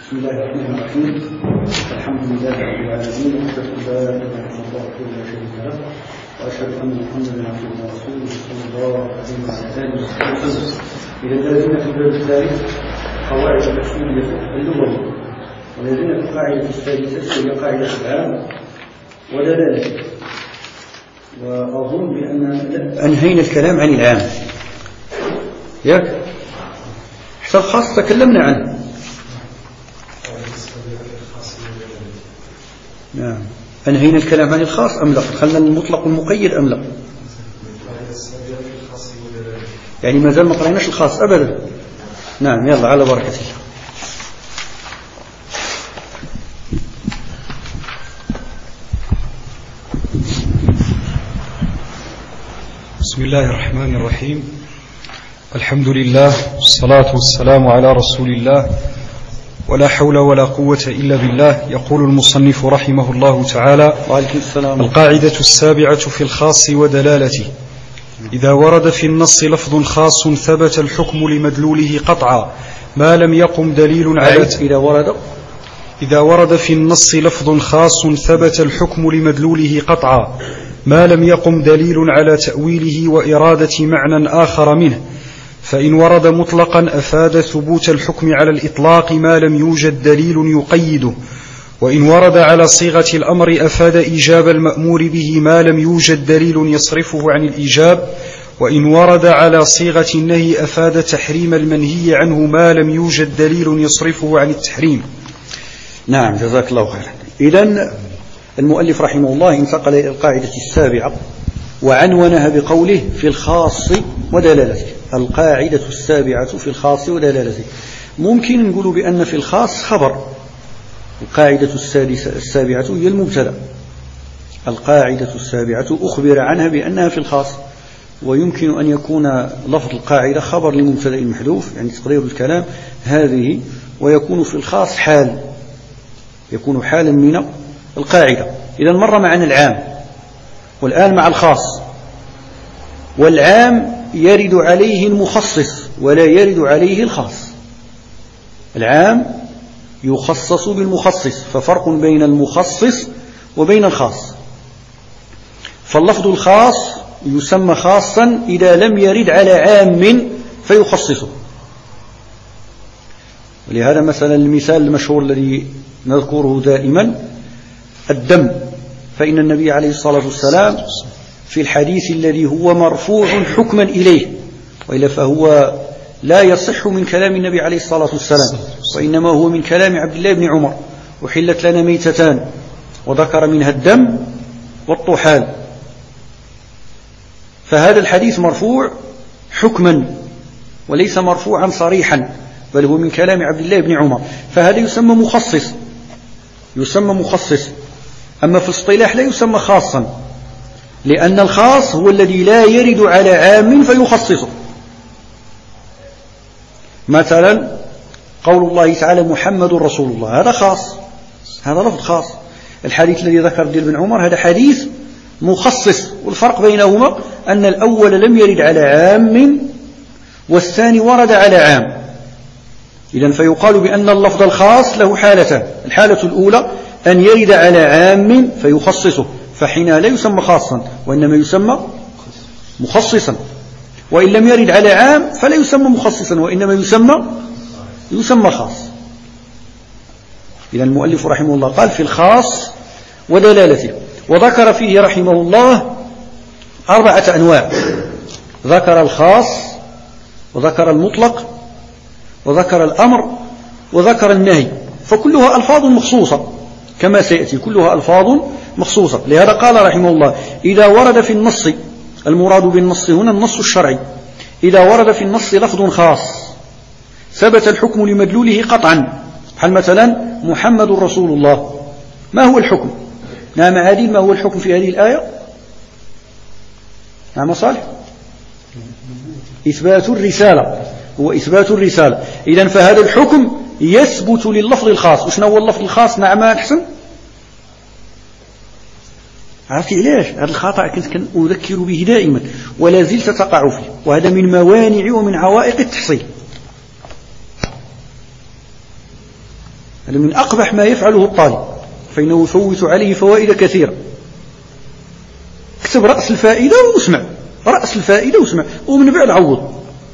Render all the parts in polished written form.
بسم الله الرحمن الرحيم. الحمد لله رب العالمين، واشهد ان لا اله الا الله وحده لا شريك له، واشهد ان محمدا عبده ورسوله صلى الله عليه وعلى اله وسلم. الى الذين في الباب الثالث قواعد الاصوليه اللغويه، والذين في القاعده السادسه هي قاعده العام ودلالته. واظن بان انهينا الكلام عن العام، ياك حتى الخاص تكلمنا عنه. نعم، أنهينا الكلام عن الخاص أم لا؟ خلنا المطلق والمقيد أم لا؟ يعني ما زال ما قرأناش الخاص أبدا. نعم، يلا على بركة الله. بسم الله الرحمن الرحيم. الحمد لله والصلاة والسلام على رسول الله، ولا حول ولا قوة إلا بالله. يقول المصنف رحمه الله تعالى: القاعدة السابعة في الخاص ودلالته: إذا ورد في النص لفظ خاص ثبت الحكم لمدلوله قطعا ما لم يقم دليل على إذا ورد في النص لفظ خاص ثبت الحكم لمدلوله قطعا ما لم يقم دليل على تأويله وإرادة معنى آخر منه، فإن ورد مطلقا أفاد ثبوت الحكم على الإطلاق ما لم يوجد دليل يقيده، وإن ورد على صيغة الأمر أفاد إيجاب المأمور به ما لم يوجد دليل يصرفه عن الإيجاب، وإن ورد على صيغة النهي أفاد تحريم المنهي عنه ما لم يوجد دليل يصرفه عن التحريم. نعم، جزاك الله خيرا. إذن المؤلف رحمه الله انتقل إلى القاعدة السابعة وعنونها بقوله في الخاص ودلالته. القاعدة السابعة في الخاص ودلالته. ممكن نقول بأن في الخاص خبر. القاعدة السابعة هي المبتدأ. القاعدة السابعة أخبر عنها بأنها في الخاص، ويمكن أن يكون لفظ القاعدة خبر لمبتدأ محذوف، يعني تقدير الكلام هذه، ويكون في الخاص حال، يكون حالا من القاعدة. إذا مر معنا العام، والآن مع الخاص. والعام يرد عليه المخصص ولا يرد عليه الخاص. العام يخصص بالمخصص، ففرق بين المخصص وبين الخاص. فاللفظ الخاص يسمى خاصا إذا لم يرد على عام فيخصصه. ولهذا مثلا المثال المشهور الذي نذكره دائما الدم، فإن النبي عليه الصلاة والسلام في الحديث الذي هو مرفوع حكما إليه، وإلا فهو لا يصح من كلام النبي عليه الصلاة والسلام، وإنما هو من كلام عبد الله بن عمر: وحلت لنا ميتتان، وذكر منها الدم والطحال. فهذا الحديث مرفوع حكما وليس مرفوعا صريحا، بل هو من كلام عبد الله بن عمر، فهذا يسمى مخصص، يسمى مخصص. أما في الاصطلاح لا يسمى خاصا، لأن الخاص هو الذي لا يرد على عام فيخصصه. مثلا قول الله تعالى محمد رسول الله، هذا خاص، هذا لفظ خاص. الحديث الذي ذكر عبد الله بن عمر هذا حديث مخصص، والفرق بينهما أن الأول لم يرد على عام والثاني ورد على عام. إذن فيقال بأن اللفظ الخاص له حالتان: الحالة الأولى أن يرد على عام فيخصصه، فحينها لا يسمى خاصا وإنما يسمى مخصصا. وإن لم يرد على عام فلا يسمى مخصصا وإنما يسمى خاص. إذن المؤلف رحمه الله قال في الخاص ودلالته، وذكر فيه رحمه الله 4 أنواع: ذكر الخاص، وذكر المطلق، وذكر الأمر، وذكر النهي، فكلها ألفاظ مخصوصة كما سيأتي، كلها ألفاظ مخصوصة. لهذا قال رحمه الله: إذا ورد في النص، المراد بالنص هنا النص الشرعي، إذا ورد في النص لفظ خاص ثبت الحكم لمدلوله قطعا. بحال مثلا محمد رسول الله، ما هو الحكم؟ نعم عادل، ما هو الحكم في هذه الآية؟ نعم صالح، إثبات الرسالة، هو إثبات الرسالة. إذن فهذا الحكم يثبت لللفظ الخاص. وشنا هو اللفظ الخاص؟ نعم الحسن، عرفتي علاش؟ هذا الخطأ كنت أذكر به دائما ولا زلت تقع فيه، وهذا من موانع ومن عوائق التحصيل. هذا من أقبح ما يفعله الطالب، فإنه يفوت عليه فوائد كثيرة. اكتب رأس الفائدة واسمع، رأس الفائدة واسمع، ومن بعد عوض.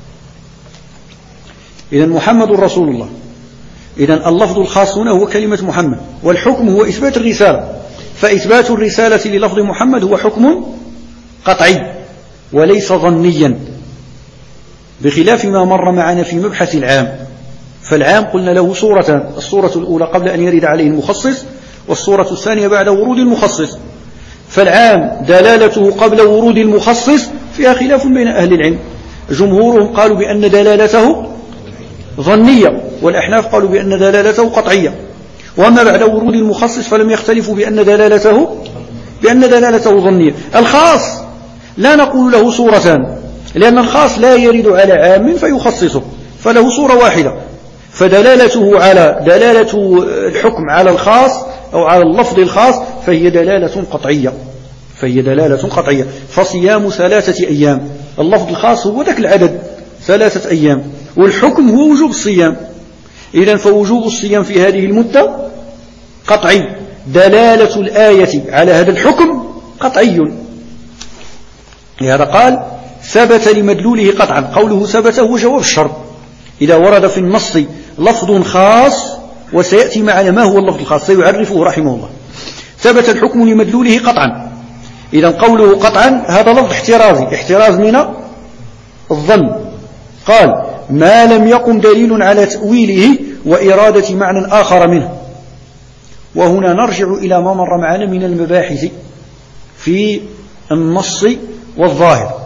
إذن محمد رسول الله. إذن اللفظ الخاص هنا هو كلمة محمد، والحكم هو إثبات الرسالة، فإثبات الرسالة للفظ محمد هو حكم قطعي وليس ظنيا، بخلاف ما مر معنا في مبحث العام. فالعام قلنا له صورتان: الصورة الأولى قبل أن يرد عليه المخصص، والصورة الثانية بعد ورود المخصص. فالعام دلالته قبل ورود المخصص فيها خلاف بين أهل العلم، جمهورهم قالوا بأن دلالته ظنية، والأحناف قالوا بأن دلالته قطعية. وأما بعد ورود المخصص فلم يختلفوا بأن دلالته ظنية. الخاص لا نقول له صورتان، لأن الخاص لا يرد على عام فيخصصه، فله صورة واحدة، فدلالته على دلالة الحكم على الخاص أو على اللفظ الخاص فهي دلالة قطعية. فصيام 3 أيام، اللفظ الخاص هو ذاك العدد 3 أيام، والحكم هو وجوب الصيام. إذن فوجوب الصيام في هذه المدة قطعي، دلالة الآية على هذا الحكم قطعي. لهذا قال ثبت لمدلوله قطعا. قوله ثبت هو جواب الشرط. إذا ورد في النص لفظ خاص، وسيأتي معنا ما هو اللفظ الخاص سيعرفه رحمه الله، ثبت الحكم لمدلوله قطعا. إذا قوله قطعا هذا لفظ احترازي، احتراز من الظن. قال ما لم يقم دليل على تأويله وإرادة معنى آخر منه. وهنا نرجع إلى ما مر معنا من المباحث في النص والظاهر.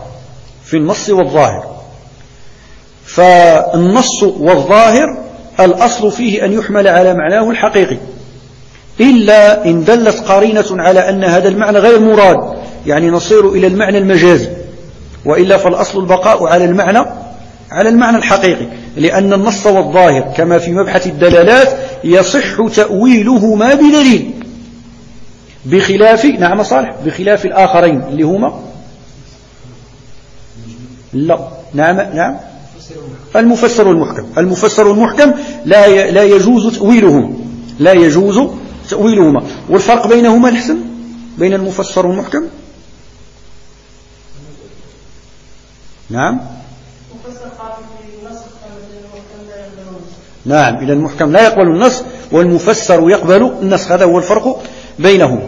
فالنص والظاهر الأصل فيه أن يحمل على معناه الحقيقي، إلا إن دلت قرينة على أن هذا المعنى غير مراد، يعني نصير إلى المعنى المجازي، وإلا فالأصل البقاء على المعنى الحقيقي، لأن النص والظاهر كما في مبحث الدلالات يصح تأويلهما بدليل، بخلاف بخلاف الآخرين اللي هما المفسر والمحكم لا يجوز تأويلهما. والفرق بينهما الحسن بين المفسر والمحكم. نعم إذا المحكم لا يقبل النص والمفسر يقبل النسخ، هذا هو الفرق بينهم.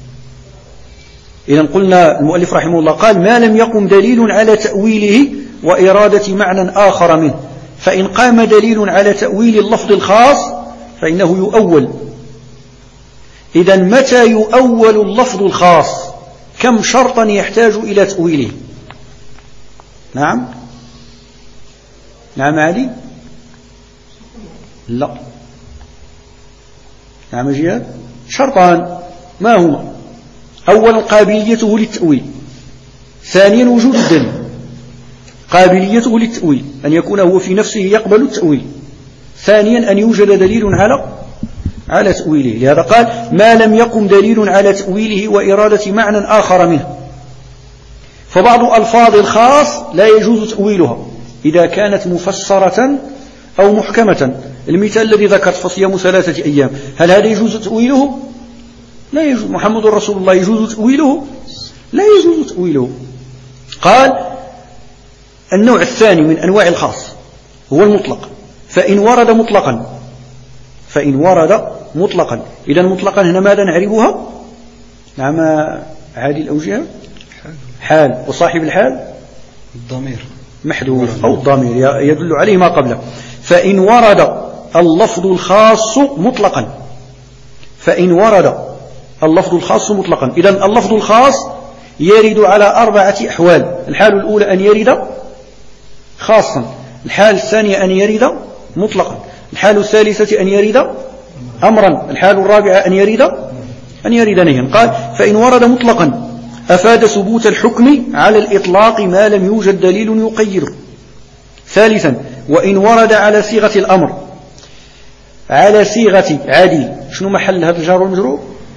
إذا قلنا المؤلف رحمه الله قال ما لم يقم دليل على تأويله وإرادة معنى آخر منه، فإن قام دليل على تأويل اللفظ الخاص فإنه يؤول. إذا متى يؤول اللفظ الخاص؟ كم شرطا يحتاج إلى تأويله؟ نعم عادي؟ لا. نعم جهاد؟ شرطان، ما هما؟ أولا قابليته للتأويل، ثانيا وجود الدليل. قابليته للتأويل أن يكون هو في نفسه يقبل التأويل، ثانيا أن يوجد دليل على تأويله. لهذا قال ما لم يقم دليل على تأويله وإرادة معنى آخر منه. فبعض ألفاظ الخاص لا يجوز تأويلها إذا كانت مفسرة أو محكمة. المثال الذي ذكرت فصيام 3 أيام، هل هذا يجوز تأويله؟ لا يجوز. محمد رسول الله يجوز تأويله؟ لا يجوز تأويله. قال النوع الثاني من أنواع الخاص هو المطلق، فإن ورد مطلقا. إذا مطلقا هنا ماذا نعرفها؟ نعم عادي الأوجه حال، وصاحب الحال الضمير محذوف أو الضمير يدل عليه ما قبله. فإن ورد اللفظ الخاص مطلقا، إذن اللفظ الخاص يرد على 4 أحوال. الحال الأولى أن يرد خاصا، الحال الثانية أن يرد مطلقا، الحال الثالثة أن يرد أمرا، الحال الرابعة أن يرد نهيا. قال فإن ورد مطلقا أفاد ثبوت الحكم على الإطلاق ما لم يوجد دليل يقيده. ثالثا وإن ورد على صيغة الأمر، على صيغة عادي. شنو محل هذا الجار والمجرور؟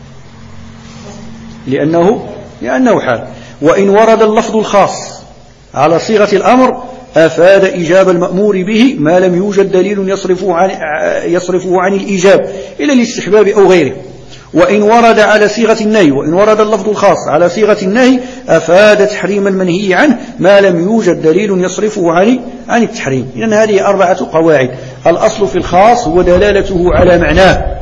لأنه حال. وإن ورد اللفظ الخاص على صيغة الأمر أفاد إيجاب المأمور به ما لم يوجد دليل يصرفه عن الإيجاب، إلى الاستحباب أو غيره. وإن ورد على صيغة النهي، وإن ورد اللفظ الخاص على صيغة النهي أفاد تحريم المنهي عنه ما لم يوجد دليل يصرفه عن التحريم. إذن هذه 4 قواعد. الأصل في الخاص هو دلالته على معناه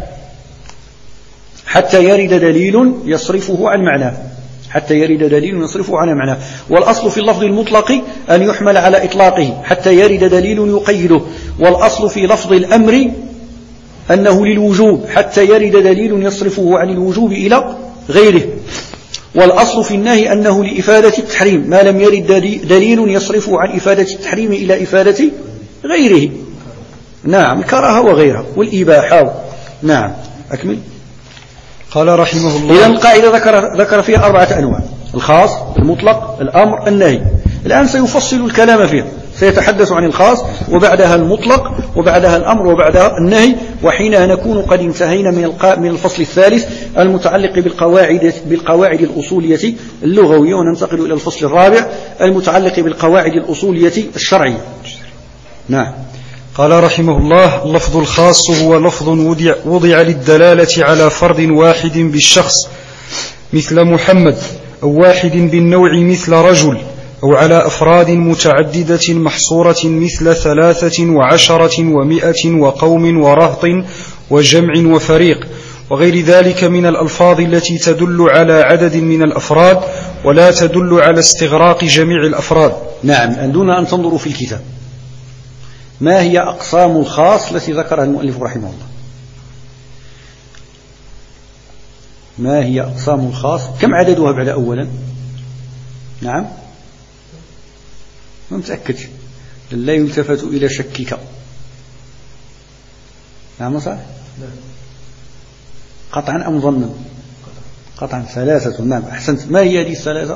حتى يرد دليل يصرفه عن معناه، حتى يرد دليل يصرفه عن معناه. والأصل في اللفظ المطلق أن يحمل على إطلاقه حتى يرد دليل يقيده. والأصل في لفظ الأمر أنه للوجوب حتى يرد دليل يصرفه عن الوجوب إلى غيره. والأصل في النهي أنه لإفادة التحريم ما لم يرد دليل يصرفه عن إفادة التحريم إلى إفادة غيره. نعم، الكراهة وغيرها والإباحة. نعم، أكمل. قال رحمه الله. إذا القاعدة ذكر فيها 4 أنواع: الخاص، المطلق، الأمر، النهي. الآن سيفصل الكلام فيها، سيتحدث عن الخاص وبعدها المطلق وبعدها الأمر وبعدها النهي. وحينها نكون قد انتهينا من الفصل الثالث المتعلق بالقواعد الأصولية اللغوية، وننتقل إلى الفصل الرابع المتعلق بالقواعد الأصولية الشرعية. نعم. قال رحمه الله: اللفظ الخاص هو لفظ وضع للدلالة على فرد واحد بالشخص مثل محمد، أو واحد بالنوع مثل رجل، أو على أفراد متعددة محصورة مثل 3 و10 و100 وقوم ورهط وجمع وفريق، وغير ذلك من الألفاظ التي تدل على عدد من الأفراد ولا تدل على استغراق جميع الأفراد. نعم. دون أن تنظروا في الكتاب، ما هي أقسام الخاص التي ذكرها المؤلف رحمه الله؟ ما هي أقسام الخاص؟ كم عددها بعد أولا؟ نعم، ما متأكد، لا يلتفت إلى شكك. نعم صح؟ قطعا أم ظنا؟ قطعا. 3. نعم، أحسنت. ما هي هذه 3؟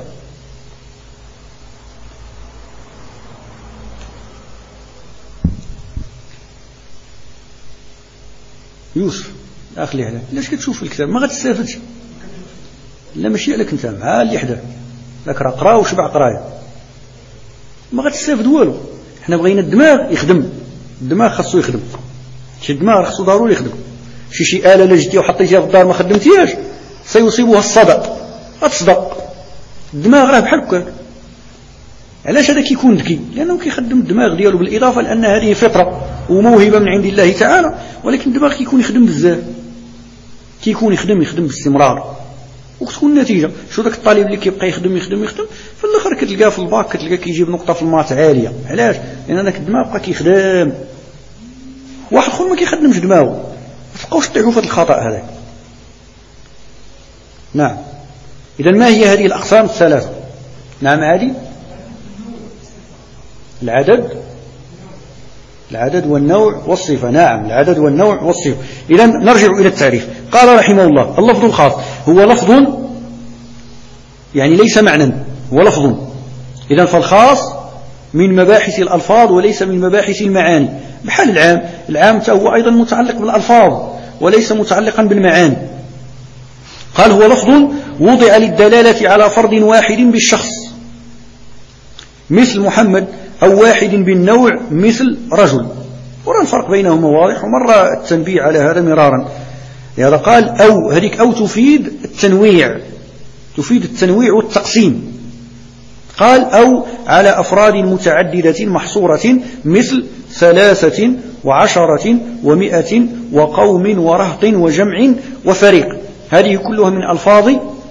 يوسف أخلي عليك، ليش كتشوف الكتاب ما غتستافدش؟ لا ماشي عليك انت، مع اللي حدا لك راه قرا وشبع قرايه، ما غتستافد والو. حنا بغينا الدماغ يخدم، الدماغ خاصو يخدم، شي دماغ خاصو ضروري يخدم. شي آلة لا جدتيها وحطيتيها في الدار ما خدمتيهاش سيصيبها الصدأ، غتصدق. الدماغ راه بحال هكاك. علاش هذا كيكون ذكي؟ لأنه كيخدم الدماغ ديالو، بالإضافة لأن هذه فطرة وموهبة من عند الله تعالى، ولكن الدماغ كيكون يخدم بزاف، كيكون يخدم باستمرار، وكتكون النتيجة. شو ذاك الطالب اللي كيبقى يخدم في الآخر كتلقاه في الباك كتلقاه كيجيب نقطة في المات عالية. علاش؟ لأن هذاك الدماغ بقى كيخدم. واحد اخر ما كيخدمش دماغه، ما تبقاوش تطيحوا في هذا الخطأ هذاك. نعم. إذا ما هي هذه الأقسام 3؟ نعم، هذه العدد والنوع والصفة. نعم، العدد والنوع والصفة. إذا نرجع إلى التعريف. قال رحمه الله: اللفظ الخاص هو لفظ، يعني ليس معنى، هو لفظ. إذا فالخاص من مباحث الألفاظ وليس من مباحث المعاني، بحال العام هو أيضا متعلق بالألفاظ وليس متعلقا بالمعاني. قال: هو لفظ وضع للدلالة على فرد واحد بالشخص مثل محمد، أو واحد بالنوع مثل رجل. ورا الفرق بينهما واضح، ومر التنبيه على هذا مرارا. لهذا قال أو، هذيك أو تفيد التنويع والتقسيم. قال أو على أفراد متعددة محصورة مثل 3 و10 و100 وقوم ورهط وجمع وفريق. هذه كلها من ألفاظ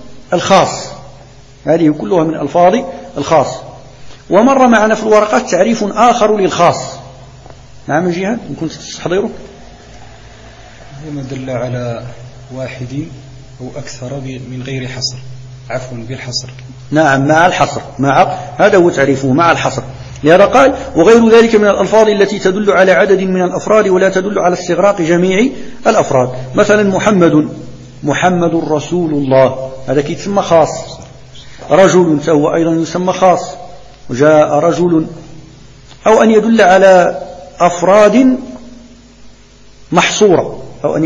الخاص. ومر معنا في الورقات تعريف آخر للخاص. نعم جهاد، إن كنت تستحضره. ما دل على واحد أو أكثر من غير حصر، عفوا بالحصر. نعم، مع الحصر، هذا هو تعريفه، مع الحصر. لهذا قال: وغير ذلك من الألفاظ التي تدل على عدد من الأفراد ولا تدل على استغراق جميع الأفراد. مثلا محمد رسول الله، هذا يسمى خاص. رجل فهو أيضا يسمى خاص، وجاء رجل. أو أن يدل على أفراد محصورة،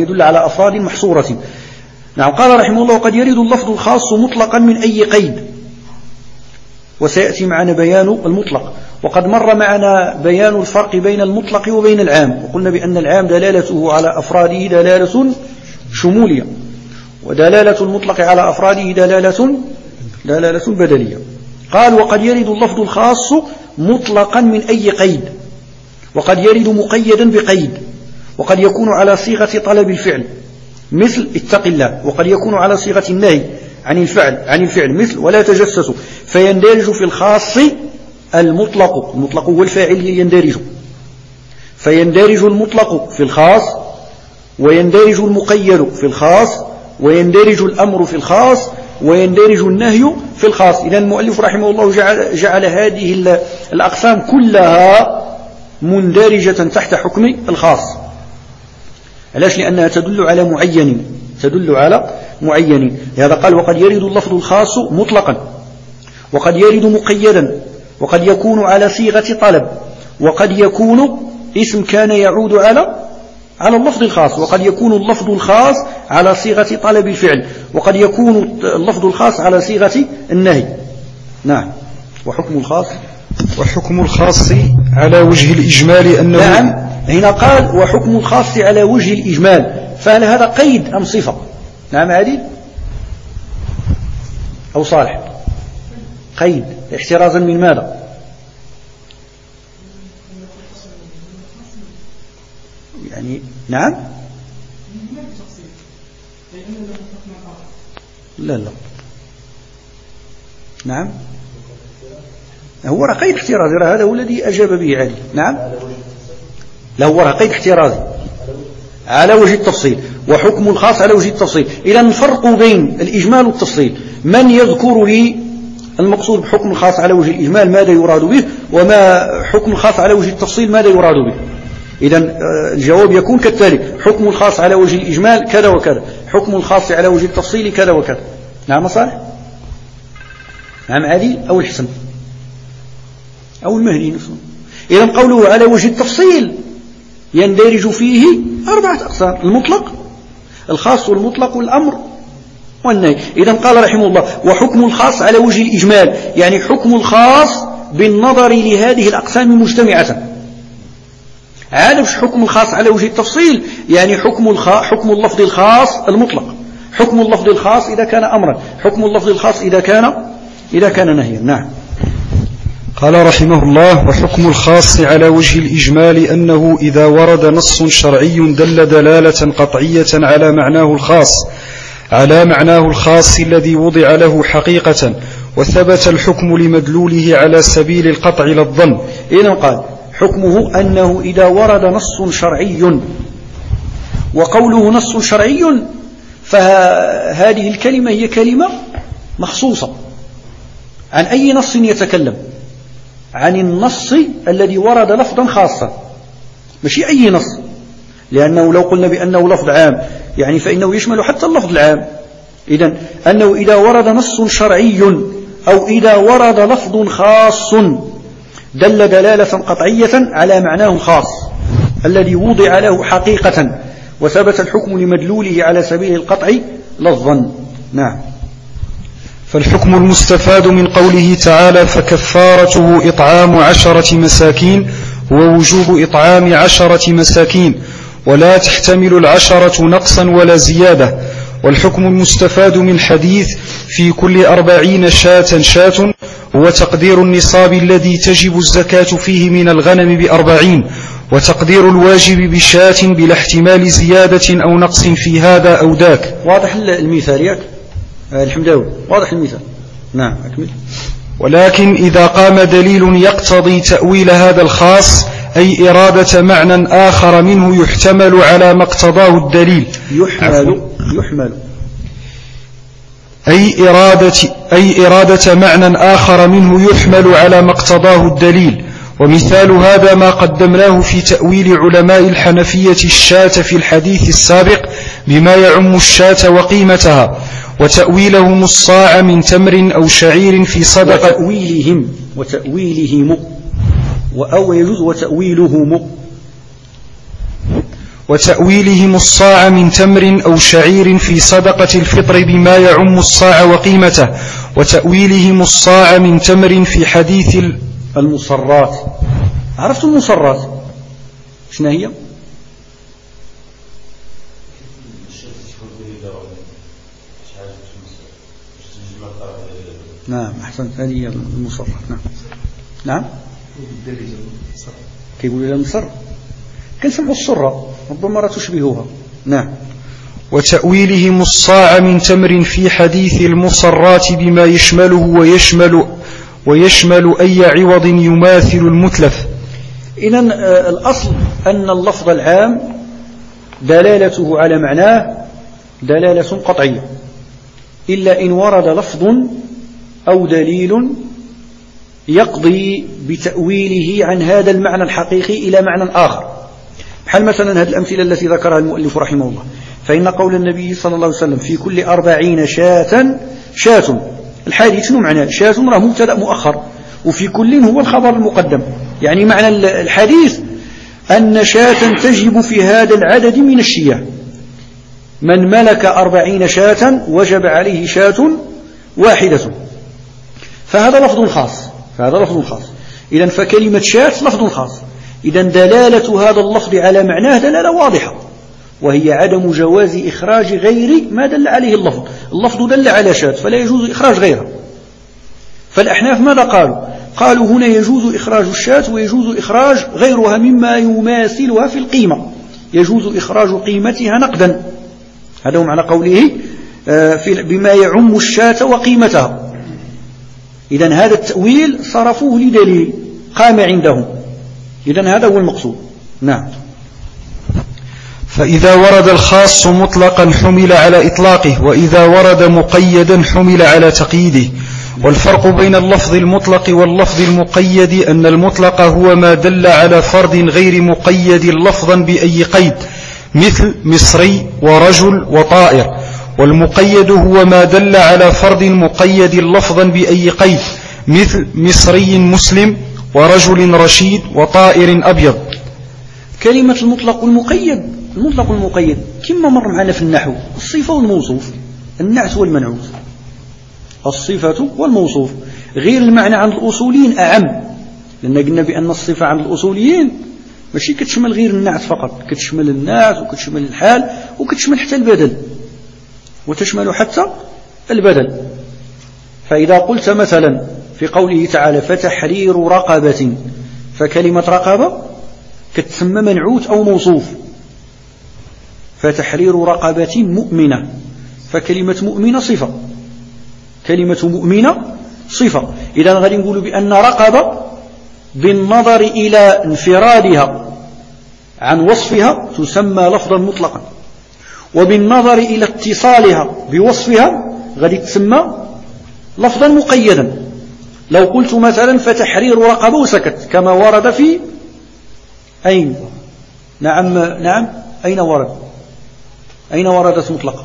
نعم. قال رحمه الله: وقد يرد اللفظ الخاص مطلقا من أي قيد، وسيأتي معنا بيان المطلق. وقد مر معنا بيان الفرق بين المطلق وبين العام، وقلنا بأن العام دلالته على أفراده دلالة شمولية، ودلالة المطلق على أفراده دلالة بدلية. قال وقد يرد اللفظ الخاص مطلقا من أي قيد، وقد يرد مقيدا بقيد، وقد يكون على صيغة طلب الفعل مثل اتق الله، وقد يكون على صيغة النهي عن الفعل مثل ولا تجسسوا، فيندرج في الخاص المطلق هو الفاعل يندرج، فيندرج المطلق في الخاص، ويندرج المقيد في الخاص، ويندرج الأمر في الخاص، ويندرج النهي في الخاص. إذن المؤلف رحمه الله جعل هذه الأقسام كلها مندرجة تحت حكم الخاص. علاش؟ لأنها تدل على معين. لهذا قال وقد يرد اللفظ الخاص مطلقا، وقد يرد مقيدا، وقد يكون على صيغة طلب، وقد يكون اسم كان يعود على اللفظ الخاص، وقد يكون اللفظ الخاص على صيغة طلب الفعل، وقد يكون اللفظ الخاص على صيغة النهي. نعم. وحكم الخاص على وجه الإجمال أنه نعم. هنا قال وحكم الخاص على وجه الإجمال، فهل هذا قيد أم صفة؟ نعم عادل أو صالح؟ قيد احترازا من ماذا؟ يعني نعم لا نعم هو راه قيد احترازي، هذا هو الذي أجاب به عادل. نعم لا هو راه قيد احترازي على وجه التفصيل، وحكم الخاص على وجه التفصيل. إذا الفرق بين الإجمال والتفصيل، من يذكر لي المقصود بحكم الخاص على وجه الإجمال ماذا يراد به، وما حكم الخاص على وجه التفصيل ماذا يراد به؟ إذا الجواب يكون كالتالي: حكم الخاص على وجه الإجمال كذا وكذا، حكم الخاص على وجه التفصيل كذا وكذا. نعم صالح؟ نعم عادل أو الحسن أو المهدي نفسه. إذا قوله على وجه التفصيل يندرج فيه 4 أقسام: المطلق، الخاص والمطلق والأمر والنهي. إذا قال رحمه الله: وحكم الخاص على وجه الإجمال، يعني حكم الخاص بالنظر لهذه الأقسام مجتمعة. عاد وش حكم الخاص على وجه التفصيل؟ يعني حكم اللفظ الخاص المطلق، حكم اللفظ الخاص إذا كان أمرا، حكم اللفظ الخاص إذا كان نهيا. نعم. قال رحمه الله: وحكم الخاص على وجه الإجمال أنه إذا ورد نص شرعي دل دلالة قطعية على معناه الخاص الذي وضع له حقيقة، وثبت الحكم لمدلوله على سبيل القطع لا الظن. إذن قال حكمه أنه إذا ورد نص شرعي، وقوله نص شرعي فهذه الكلمة هي كلمة مخصوصة. عن أي نص يتكلم؟ عن النص الذي ورد لفظا خاصا، مش أي نص، لأنه لو قلنا بأنه لفظ عام يعني فإنه يشمل حتى اللفظ العام. إذن أنه إذا ورد نص شرعي أو إذا ورد لفظ خاص دل دلالة قطعية على معناه الخاص الذي وضع له حقيقة، وثبت الحكم لمدلوله على سبيل القطع لا الظن. نعم. فالحكم المستفاد من قوله تعالى: فكفارته إطعام 10 مساكين، ووجوب إطعام 10 مساكين، ولا تحتمل 10 نقصا ولا زيادة. والحكم المستفاد من حديث: في كل 40 شاة، وتقدير النصاب الذي تجب الزكاة فيه من الغنم ب40، وتقدير الواجب بشاة بلا احتمال زيادة أو نقص في هذا أو ذاك. واضح المثال ياك الحمداوي؟ واضح المثال. نعم أكمل. ولكن إذا قام دليل يقتضي تأويل هذا الخاص، أي إرادة معنى آخر منه يحتمل على ما اقتضاه الدليل، يحمل أي إرادة معنى آخر منه يحمل على ما اقتضاه الدليل. ومثال هذا ما قدمناه في تأويل علماء الحنفية الشاة في الحديث السابق بما يعم الشاة وقيمتها، وتأويلهم الصاع من تمر أو شعير في صدقة، وتأويلهم أو يجوز وتأويلهم الصاع من تمر أو شعير في صدقة الفطر بما يعم الصاع وقيمته، وتأويلهم الصاع من تمر في حديث المصرات. عرفت المصرات شنو هي؟ نعم أحسنت، هذه المصرة. نعم كيقول لها مصر، كنسمعوا الصرة ربما تشبهها. نعم. وتأويلهم الصاع من تمر في حديث المصرات بما يشمله ويشمل أي عوض يماثل المتلف. إذن الأصل أن اللفظ العام دلالته على معناه دلالة قطعية، إلا إن ورد لفظ أو دليل يقضي بتأويله عن هذا المعنى الحقيقي إلى معنى آخر. بحال مثلا هذه الأمثلة التي ذكرها المؤلف رحمه الله، فإن قول النبي صلى الله عليه وسلم في كل 40 شاة، الحديث شنو معناه؟ شاة راه مبتدأ مؤخر، وفي كل هو الخبر المقدم، يعني معنى الحديث أن شاة تجب في هذا العدد من الشياه، من ملك 40 شاة وجب عليه شاة واحدة، فهذا لفظ خاص. إذن فكلمة شاة لفظ خاص، إذن دلالة هذا اللفظ على معناه دلالة واضحة، وهي عدم جواز إخراج غير ما دل عليه اللفظ. اللفظ دل على شاة فلا يجوز إخراج غيرها. فالأحناف ماذا قالوا هنا يجوز إخراج الشاة ويجوز إخراج غيرها مما يماثلها في القيمة، يجوز إخراج قيمتها نقدا. هذا هو معنى قوله بما يعم الشاة وقيمتها. إذن هذا التأويل صرفوه لدليل قام عندهم، إذن هذا هو المقصود. نعم. فإذا ورد الخاص مطلقا حمل على إطلاقه، وإذا ورد مقيدا حمل على تقييده. والفرق بين اللفظ المطلق واللفظ المقيد أن المطلق هو ما دل على فرد غير مقيد لفظا بأي قيد، مثل مصري ورجل وطائر، والمقيد هو ما دل على فرد مقيد لفظا بأي قيد، مثل مصري مسلم ورجل رشيد وطائر أبيض. كلمة المطلق والمقيد كما مر معنا في النحو، الصفة والموصوف، النعت والمنعوت، الصفة والموصوف، غير المعنى عند الأصوليين أعم، لأن قلنا بأن الصفة عند الأصوليين ماشي كتشمل غير النعت فقط، كتشمل النعت وكتشمل الحال وكتشمل حتى البدل، وتشمل حتى البدل. فإذا قلت مثلا في قوله تعالى فتحرير رقبة، فكلمة رقبة كتسمى منعوت أو موصوف. فتحرير رقبة مؤمنة، فكلمة مؤمنة صفة، كلمة مؤمنة صفة. إذا غادي نقول بأن رقبة بالنظر إلى انفرادها عن وصفها تسمى لفظا مطلقا، وبالنظر إلى اتصالها بوصفها غادي تسمى لفظا مقيدا. لو قلت مثلا فتحرير رقبة وسكت كما ورد في أين؟ نعم أين وردت مطلقة؟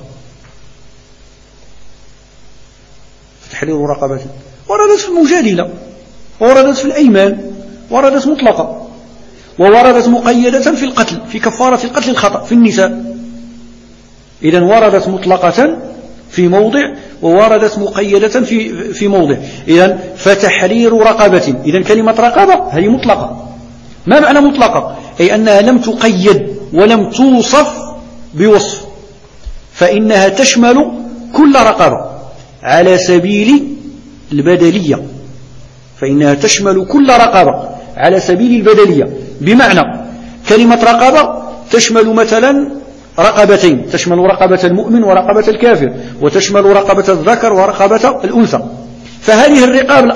تحرير رقبة وردت في المجادلة، وردت في الأيمان، وردت مطلقة، ووردت مقيدة في القتل، في كفارة القتل الخطأ في النساء. إذن وردت مطلقة في موضع ووردت مقيدة في موضع. إذن فتحرير رقبة، إذن كلمة رقبة هذه مطلقة. ما معنى مطلقة؟ أي أنها لم تقيد ولم توصف بوصف، فإنها تشمل كل رقبة على سبيل البدلية، فإنها تشمل كل رقبة على سبيل البدلية. بمعنى كلمة رقبة تشمل مثلا رقبتين، تشمل رقبة المؤمن ورقبة الكافر، وتشمل رقبة الذكر ورقبة الأنثى. فهذه الرقاب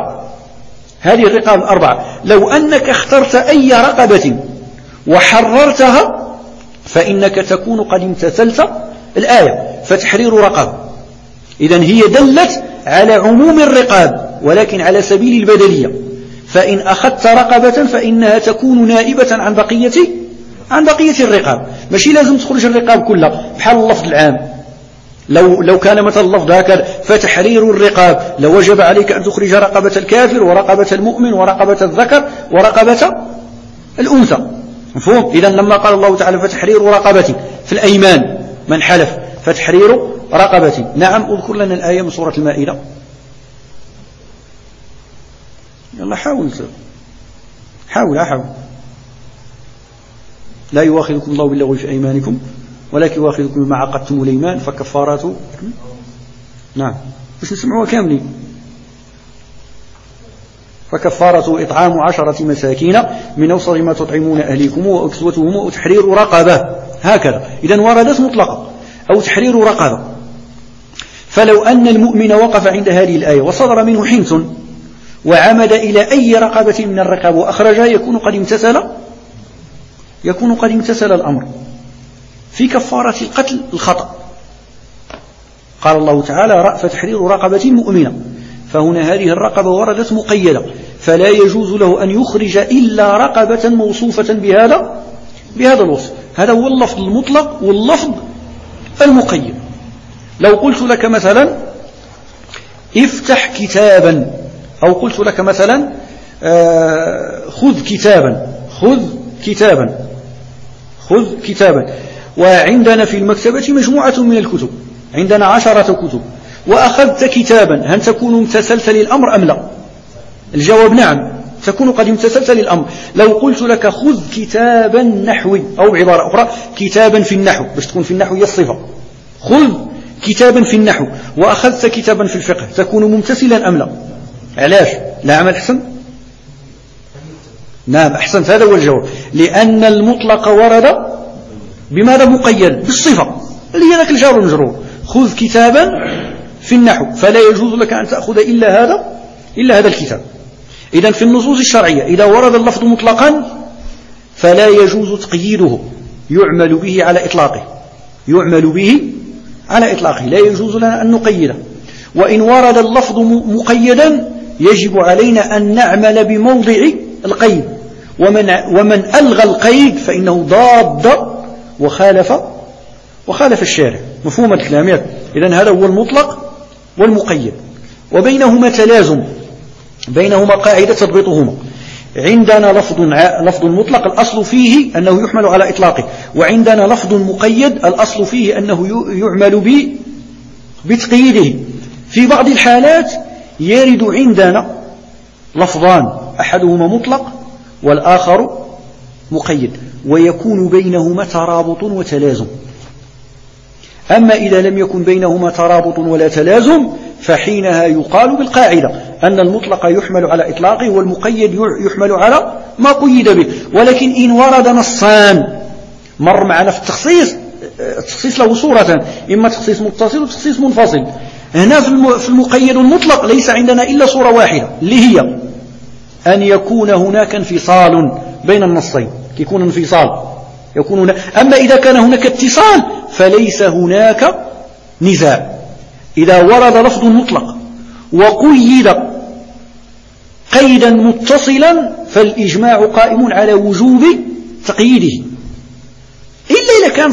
الأربعة لو أنك اخترت أي رقبة وحررتها فإنك تكون قد امتثلت الآية فتحرير رقبة. إذن هي دلت على عموم الرقاب ولكن على سبيل البدلية، فإن أخذت رقبة فإنها تكون نائبة عن بقية الرقاب، ماشي لازم تخرج الرقاب كلها. بحال اللفظ العام، لو كان مثلا اللفظ هكذا فتحرير الرقاب لوجب عليك أن تخرج رقبة الكافر ورقبة المؤمن ورقبة الذكر ورقبة الأنثى، مفهوم؟ إذن لما قال الله تعالى فتحرير رقبة في الأيمان من حلف فتحرير رقبة. نعم، اذكر لنا الآية من سورة المائدة. يلا حاول. لا يؤاخذكم الله باللغو في أيمانكم ولكن يؤاخذكم بما عقدتم الأيمان فكفاراته. نعم، باش نسمعوها كاملين. فكفارته إطعام 10 مساكين من أوسط ما تطعمون أهليكم وكسوتهم وتحرير رقبة، هكذا. إذن وردت مطلقة، أو تحرير رقبة. فلو أن المؤمن وقف عند هذه الآية وصدر منه حنث وعمد إلى أي رقبة من الرقاب وأخرجها يكون قد امتثل الأمر. في كفارة القتل الخطأ قال الله تعالى فتحرير رقبة مؤمنة، فهنا هذه الرقبة وردت مقيدة، فلا يجوز له أن يخرج إلا رقبة موصوفة بهذا الوصف. هذا هو اللفظ المطلق واللفظ المقيد. لو قلت لك مثلا افتح كتابا، أو قلت لك مثلا خذ كتابا، وعندنا في المكتبة مجموعة من الكتب، عندنا 10 كتب، وأخذت كتابا، هل تكون امتثلت للأمر أم لا؟ الجواب نعم، تكون قد امتثلت للأمر. لو قلت لك خذ كتابا نحوي، أو بعبارة أخرى كتابا في النحو، باش تكون في النحو هي الصفة، خذ كتابا في النحو وأخذت كتابا في الفقه، تكون ممتثلا أم لا؟ علاش؟ لا عمل أحسن؟ نعم أحسنت، هذا هو الجواب، لأن المطلق ورد بماذا؟ مقيد بالصفة اللي هي ذاك الجار والمجرور، خذ كتابا في النحو، فلا يجوز لك أن تأخذ إلا هذا الكتاب. إذن في النصوص الشرعية إذا ورد اللفظ مطلقا فلا يجوز تقييده، يعمل به على إطلاقه، لا يجوز لنا أن نقيده. وإن ورد اللفظ مقيدا يجب علينا أن نعمل بموضع القيد، ومن ألغى القيد فإنه ضاد وخالف الشارع. مفهوم الكلام؟ إذن هذا هو المطلق والمقيد، وبينهما تلازم، بينهما قاعدة تضبطهما. عندنا لفظ مطلق الأصل فيه أنه يحمل على إطلاقه، وعندنا لفظ مقيد الأصل فيه أنه يعمل بتقييده. في بعض الحالات يرد عندنا لفظان، أحدهما مطلق والآخر مقيد، ويكون بينهما ترابط وتلازم. أما إذا لم يكن بينهما ترابط ولا تلازم فحينها يقال بالقاعدة أن المطلق يحمل على إطلاقه والمقيد يحمل على ما قيد به. ولكن إن ورد نصان، مر معنا في التخصيص له صورة، إما تخصيص متصل وتخصيص منفصل. هنا في المقيد المطلق ليس عندنا إلا صورة واحدة، اللي هي أن يكون هناك انفصال بين النصين، يكون انفصال يكون هناك. أما إذا كان هناك اتصال فليس هناك نزاع. إذا ورد لفظ مطلق وقيد قيدا متصلا فالإجماع قائم على وجوب تقييده، إلا إذا كان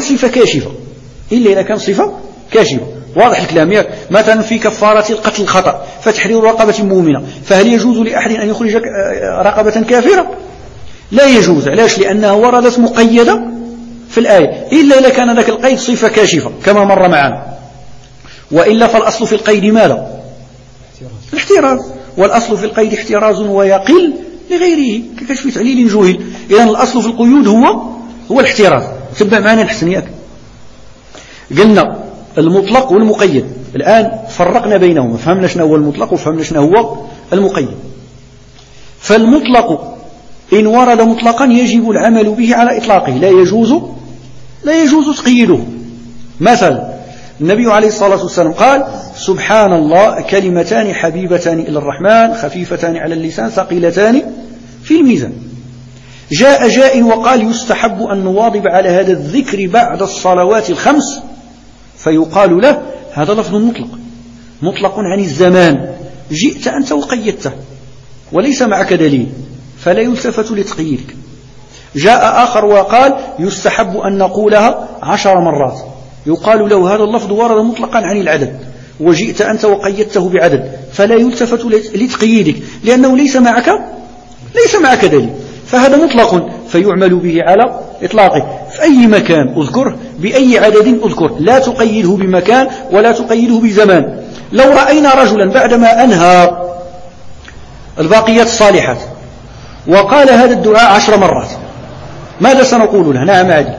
صفة كاشفة. واضح الكلام؟ مثلا في كفارة القتل الخطأ فتحرير رقبة مؤمنة، فهل يجوز لأحد أن يخرج رقبة كافرة؟ لا يجوز. علاش؟ لأنها وردت مقيدة في الآية، إلا إذا كان ذاك القيد صفة كاشفة كما مر معنا، وإلا فالأصل في القيد ماذا؟ الاحتراز، والأصل في القيد احتراز ويقل لغيره ككشف تعليل جهل. إذن الأصل في القيود هو الاحتراز. تبع معنا نحسن ياك، قلنا المطلق والمقيد، الآن فرقنا بينهما، فهمنا شنو هو المطلق وفهمنا شنو هو المقيد. فالمطلق إن ورد مطلقا يجب العمل به على إطلاقه، لا يجوز تقييده. مثلا النبي عليه الصلاة والسلام قال سبحان الله كلمتان حبيبتان إلى الرحمن خفيفتان على اللسان ثقيلتان في الميزان. جاء جاء وقال يستحب أن نواظب على هذا الذكر بعد الصلوات الخمس، فيقال له هذا لفظ مطلق عن الزمان، جئت أنت وقيدته وليس معك دليل فلا يلتفت لتقييدك. جاء آخر وقال يستحب أن نقولها 10 مرات، يقال له هذا اللفظ ورد مطلقا عن العدد وجئت أنت وقيدته بعدد، فلا يلتفت لتقييدك لأنه ليس معك دليل، فهذا مطلق فيعمل به على إطلاقه في أي مكان أذكره بأي عدد أذكر، لا تقيده بمكان ولا تقيده بزمان. لو رأينا رجلا بعدما أنهى الباقيات الصالحات وقال هذا الدعاء 10 مرات ماذا سنقول له؟ نعم عادي.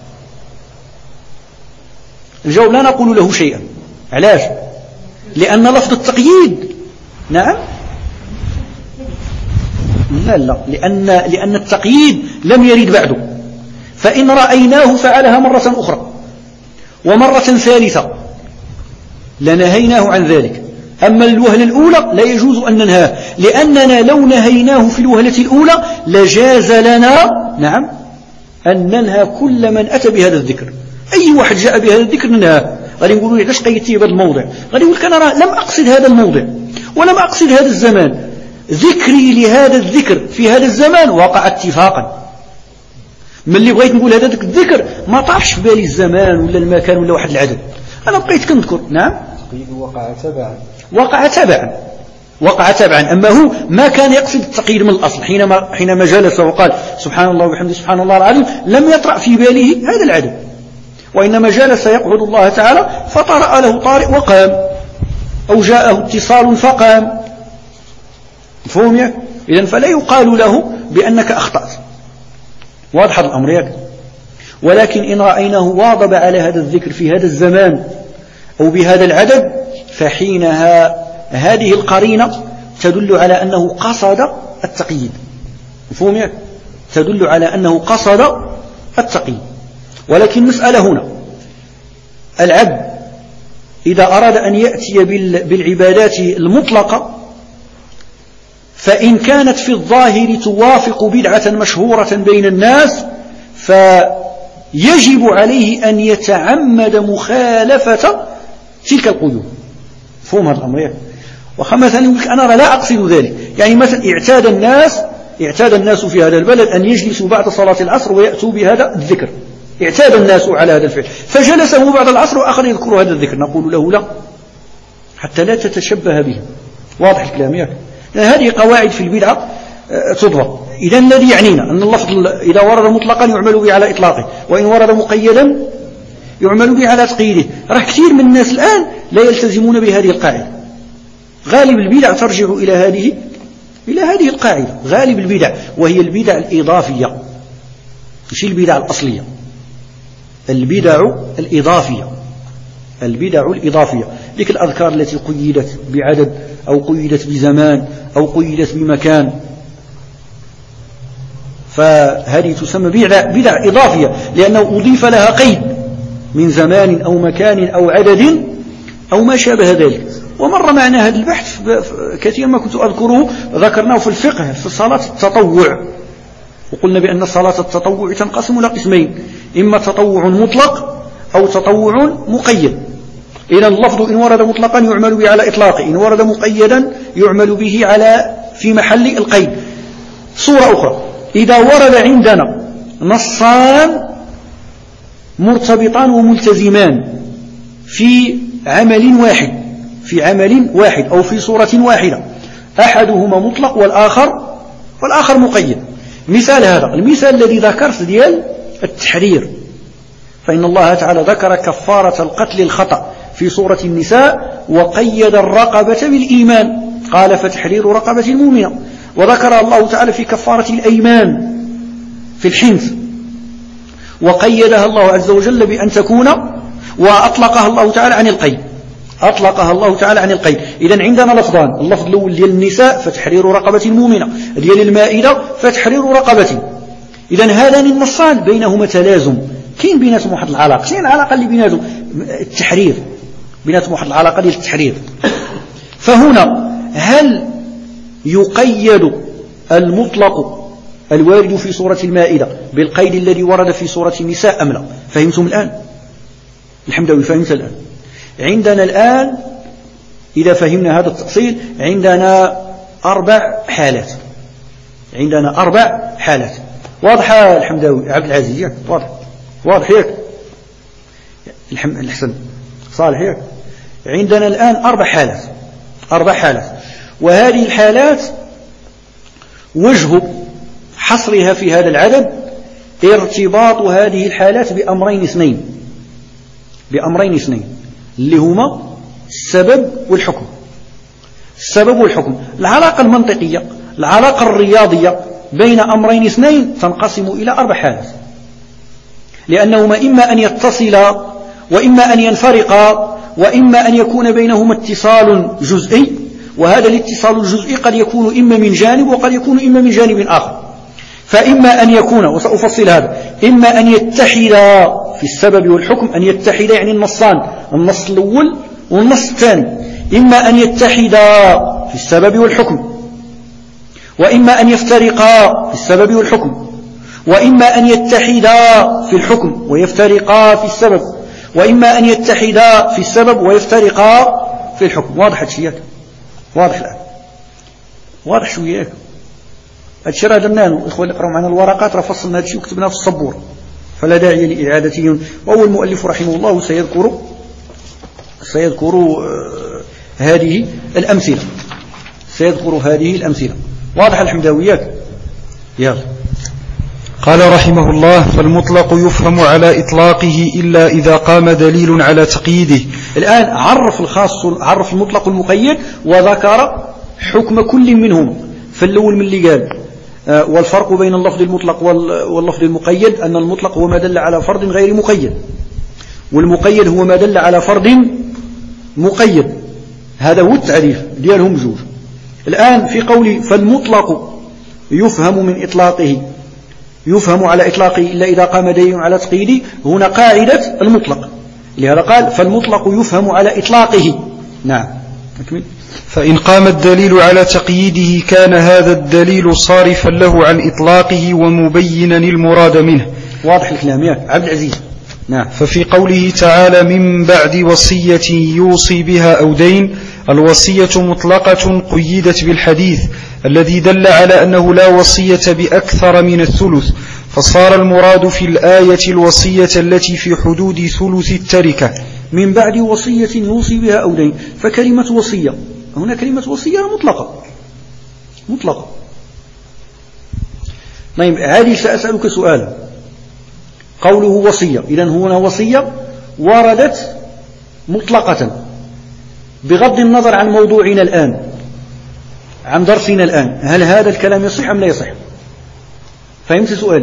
الجواب لا نقول له شيئا. علاش؟ لأن لفظ التقييد نعم لا لأن التقييد لم يرد بعده، فإن رأيناه فعلها مرة أخرى ومرة ثالثة لنهيناه عن ذلك. أما الوهلة الأولى لا يجوز أن ننهاه، لأننا لو نهيناه في الوهلة الأولى لجاز لنا أن ننهى كل من أتى بهذا الذكر. أي واحد جاء بهذا الذكر ننهاه. غادي نقولوا لي علاش قيدتيه بهذا الموضع؟ غادي يقول لك أنا لم أقصد هذا الموضع ولم أقصد هذا الزمان، ذكري لهذا الذكر في هذا الزمان وقع اتفاقا. من اللي بغيت نقول هذا الذكر ما طافش في بالي الزمان ولا المكان ولا واحد العدد، أنا بقيت كنذكر. التقييد وقع تبعا. أما هو ما كان يقصد التقييد من الأصل. حينما جلس وقال سبحان الله وبحمده سبحان الله العظيم لم يطرأ في باله هذا العدد، وإنما جلس يقعد الله تعالى فطرأ له طارئ وقام، أو جاءه اتصال فقام. مفهوم؟ إذن فلا يقال له بأنك أخطأت. واضح الأمر ياك؟ ولكن إن رأيناه واظب على هذا الذكر في هذا الزمان أو بهذا العدد، فحينها هذه القرينة تدل على أنه قصد التقييد. مفهوم؟ تدل على أنه قصد التقييد. ولكن مسألة هنا، العبد إذا أراد أن يأتي بالعبادات المطلقة فإن كانت في الظاهر توافق بدعة مشهورة بين الناس فيجب عليه أن يتعمد مخالفة تلك القيود. فهم هذا الأمر؟ ومثلا يقول أنا لا أقصد ذلك، يعني مثلا اعتاد الناس في هذا البلد أن يجلسوا بعد صلاة العصر ويأتوا بهذا الذكر، اعتاد الناس على هذا الفعل، فجلسوا بعد العصر وآخر يذكروا هذا الذكر، نقول له لا، حتى لا تتشبه بهم. واضح الكلام ياك؟ هذه قواعد في البدعة تضبط. إذا الذي يعنينا أن اللفظ إذا ورد مطلقا يعمل به على إطلاقه، وإن ورد مقيدا يعمل به على تقييده. راه كثير من الناس الآن لا يلتزمون بهذه القاعدة. غالب البدع ترجع إلى هذه القاعدة، غالب البدع، وهي البدع الإضافية، مش البدع الأصلية، البدع الإضافية. لك الأذكار التي قيدت بعدد أو قيدت بزمان أو قيدت بمكان، فهذه تسمى بدع إضافية، لأنه أضيف لها قيد من زمان أو مكان أو عدد أو ما شابه ذلك. ومر معنا هذا البحث كثيرا ما كنت أذكره، ذكرناه في الفقه في صلاة التطوع، وقلنا بأن صلاة التطوع تنقسم إلى قسمين، إما تطوع مطلق أو تطوع مقيد. إذا اللفظ إن ورد مطلقا يعمل به على إطلاقه، إن ورد مقيدا يعمل به في محل القيد. صورة أخرى، إذا ورد عندنا نصان مرتبطان وملتزمان في عمل واحد أو في صورة واحدة، أحدهما مطلق والآخر مقيد. مثال هذا المثال الذي ذكرت ديال التحرير، فإن الله تعالى ذكر كفارة القتل الخطأ في سورة النساء وقيد الرقبة بالإيمان، قال فتحرير رقبة مؤمنة. وذكر الله تعالى في كفارة الأيمان في الحنث وقيدها الله عز وجل بأن تكون، وأطلقها الله تعالى عن القيد. إذن عندنا لفظان، اللفظ الأول ديال النساء فتحرير رقبة مؤمنة، ديال المائدة فتحرير رقبة. إذن هذان النصان بينهما تلازم، كاين بيناتهم واحد العلاقة، شنو العلاقة اللي بيناتهم؟ التحرير، بيناتهم واحد العلاقة ديال التحرير. فهنا هل يقيد المطلق الوارد في سورة المائدة بالقيد الذي ورد في سورة النساء أم لا؟ فهمتم الآن؟ الحمد لله فهمت الآن. عندنا الآن إذا فهمنا هذا التفصيل عندنا 4 حالات، واضحة الحمد لله عبد العزيز؟ واضح ياك؟ الحسن صالح ياك؟ عندنا الآن 4 حالات، وهذه الحالات وجه حصرها في هذا العدد ارتباط هذه الحالات بأمرين اثنين اللي هما السبب والحكم. العلاقة المنطقية، العلاقة الرياضية بين أمرين اثنين تنقسم إلى 4 حالات، لأنهما إما أن يتصلا وإما أن ينفرقا وإما أن يكون بينهما اتصال جزئي وهذا الاتصال الجزئي قد يكون إما من جانب وقد يكون إما من جانب آخر. فإما أن يكون، وسأفصل هذا، إما أن يتحدا في السبب والحكم، أن يتحدا يعني النصان، النص الأول والنص الثاني، إما أن يتحدا في السبب والحكم، وإما أن يفترقا في السبب والحكم، وإما أن يتحدا في الحكم ويفترقا في السبب، وإما أن يتحدا في السبب ويفترقا في الحكم. واضح هالشيء؟ واضح الآن؟ واضح شوية؟ هادشي راه درناه إخوة اللي قراو معنا الورقات، راه فصلنا هادشي وكتبناه في السبورة، فلا داعي لإعادته. وهو المؤلف رحمه الله سيذكر هذه الأمثلة، واضح الحمداويات؟ يلا. قال رحمه الله: فالمطلق يفهم على إطلاقه إلا إذا قام دليل على تقييده. الآن عرف المطلق المقيد وذكر حكم كل منهم. فالأول من اللي قال والفرق بين اللفظ المطلق واللفظ المقيد أن المطلق هو ما دل على فرد غير مقيد، والمقيد هو ما دل على فرد مقيد. هذا هو التعريف ديالهم جوج. الآن في قول فالمطلق يفهم من إطلاقه، يفهم على إطلاقه إلا إذا قام دليل على تقييده، هنا قاعدة المطلق، لهذا قال فالمطلق يفهم على إطلاقه. نعم أكمل. فإن قام الدليل على تقييده كان هذا الدليل صارفا له عن إطلاقه ومبينا المراد منه. واضح الكلام يا عبد العزيز؟ نعم. ففي قوله تعالى من بعد وصية يوصي بها أو دين، الوصية مطلقة قيدت بالحديث الذي دل على أنه لا وصية بأكثر من الثلث، فصار المراد في الآية الوصية التي في حدود ثلث التركة. من بعد وصية يوصي بها أو دين، فكلمة وصية هنا كلمة وصية مطلقة. طيب هذه سأسألك سؤالا. قوله وصية، إذن هنا وصية وردت مطلقة بغض النظر عن موضوعنا الآن، عن درسنا الآن، هل هذا الكلام يصح أم لا يصح؟ فهمت سؤال؟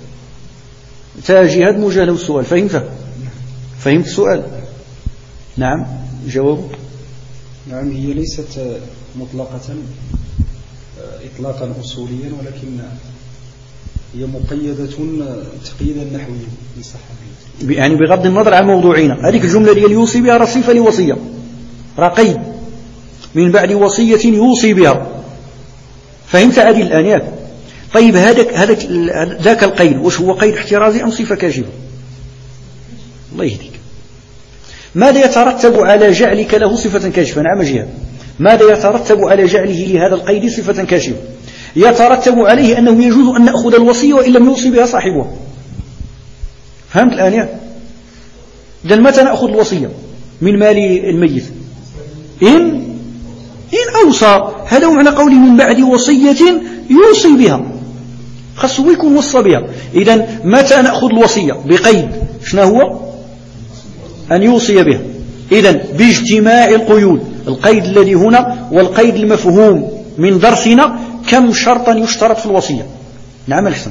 جهاد مجاهد السؤال، فهمت السؤال؟ نعم جواب. نعم هي ليست مطلقة إطلاقا أصوليا، ولكن هي مقيدة تقييدا نحويا لصحة، يعني بغض النظر عن موضوعنا. هذه الجملة اللي يوصي بها رصيفة لوصية، رقيد من بعد وصية يوصي بها. فهمت هذه الآن؟ طيب ذاك القيد وش هو؟ قيد احترازي أم صفة كاشفة؟ الله يهديك. ماذا يترتب على جعلك له صفة كاشفة؟ نعم جهاد. ماذا يترتب على جعله لهذا القيد صفة كاشفة؟ يترتب عليه أنه يجوز أن نأخذ الوصية وإن لم يوصي بها صاحبها. فهمت الآن؟ إذن متى نأخذ الوصية من مال الميت؟ إن أوصى. هذا معنى قوله من بعد وصية يوصي بها، خاصه يكون وصى بها. إذن متى نأخذ الوصية؟ بقيد شنو هو؟ أن يوصي بها. إذن باجتماع القيود، القيد الذي هنا والقيد المفهوم من درسنا، كم شرطا يشترط في الوصية؟ نعم الحسن.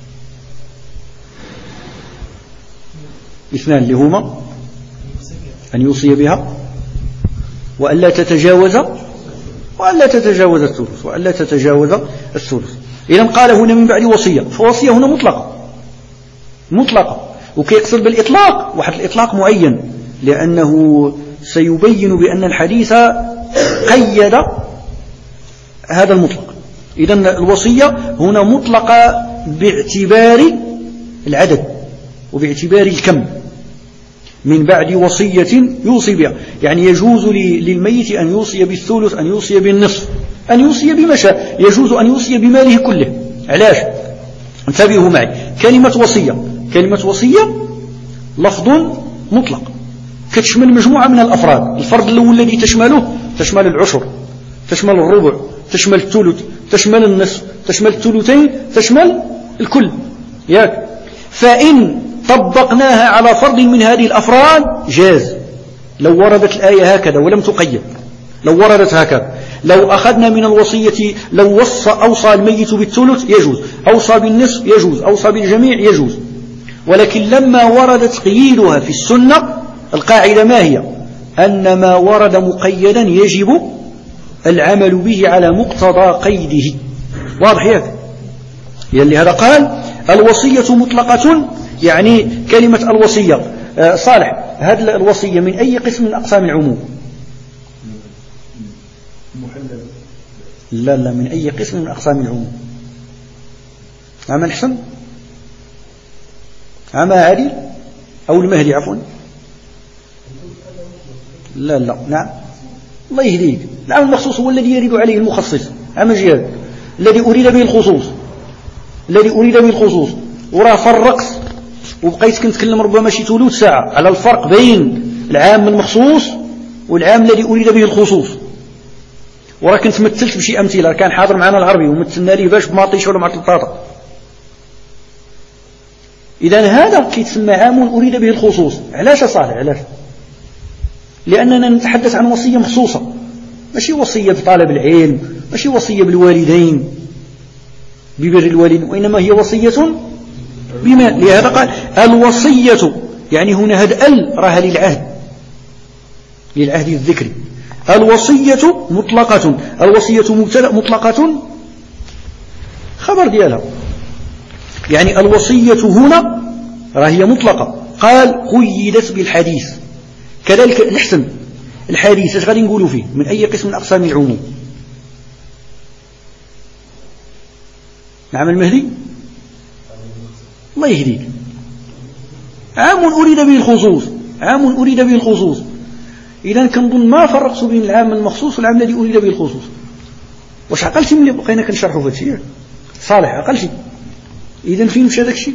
2 اللي هما أن يوصي بها وألا تتجاوز الثلث. إذن قال هنا من بعد وصية، فوصية هنا مطلقة، وكيقصد بالإطلاق واحد الإطلاق معين، لأنه سيبين بأن الحديث قيد هذا المطلق. إذن الوصية هنا مطلقة باعتبار العدد وباعتبار الكم. من بعد وصية يوصي بها، يعني يجوز للميت أن يوصي بالثلث، أن يوصي بالنصف، أن يوصي بما شاء، يجوز أن يوصي بماله كله. علاش؟ انتبهوا معي. كلمة وصية لفظ مطلق كتشمل مجموعة من الأفراد. الفرد الأول الذي تشمل العشر، تشمل الربع، تشمل الثلث، تشمل النصف، تشمل الثلثين، تشمل الكل. ياك؟ فإن طبقناها على فرد من هذه الأفراد جاز. لو وردت الآية هكذا ولم تقيد، لو وردت هكذا، لو أخذنا من الوصية، لو أوصى الميت بالثلث يجوز، أوصى بالنصف يجوز، أوصى بالجميع يجوز. ولكن لما وردت تقييدها في السنة، القاعدة ما هي؟ أن ما ورد مقيدا يجب العمل به على مقتضى قيده. واضح ياك؟ يلي هذا قال الوصية مطلقة، يعني كلمة الوصية صالح، هذه الوصية من أي قسم من أقسام العموم؟ لا من أي قسم من أقسام العموم؟ عمل حسن، عمى عادل، أو المهدي عفوا. لا نعم الله يهديك. العمل المخصوص هو الذي يريد عليه المخصص. عمل جهاد الذي أريد به الخصوص، الذي أريد به الخصوص. وراه فرقت وبقيت كنتكلم ربما شي ثلث ساعة على الفرق بين العام المخصوص والعام الذي أريد به الخصوص. وراه كنت مثلت بشي أمثلة، كان حاضر معنا العربي ومثلنا ليه باش بماطيش ولا مع البطاطا. إذن هذا كيتسمى عام أريد به الخصوص. علاش صالح؟ علاش؟ لأننا نتحدث عن وصية مخصوصة، ماشي وصية بطالب العلم، ماشي وصية بالوالدين ببر الوالدين، وإنما هي وصية بما. لهذا قال الوصية، يعني هنا هذا راها للعهد الذكري. الوصية مطلقة، الوصية مبتدأ، مطلقة خبر ديالها، يعني الوصية هنا راهي مطلقة. قال قيدت بالحديث. كذلك الحسن الحديث اش غادي نقولوا فيه؟ من أي قسم من أقسام العموم؟ نعم المهدي الله يهديك. عام أريد به الخصوص، عام أريد به الخصوص. إذا كنظن ما فرقت بين العام المخصوص والعام الذي أريد به الخصوص. واش عقلتي ملي بقينا كنشرحوا في هذا الشيء؟ صالح عقلتي؟ إذا فين مشى هذاك الشيء؟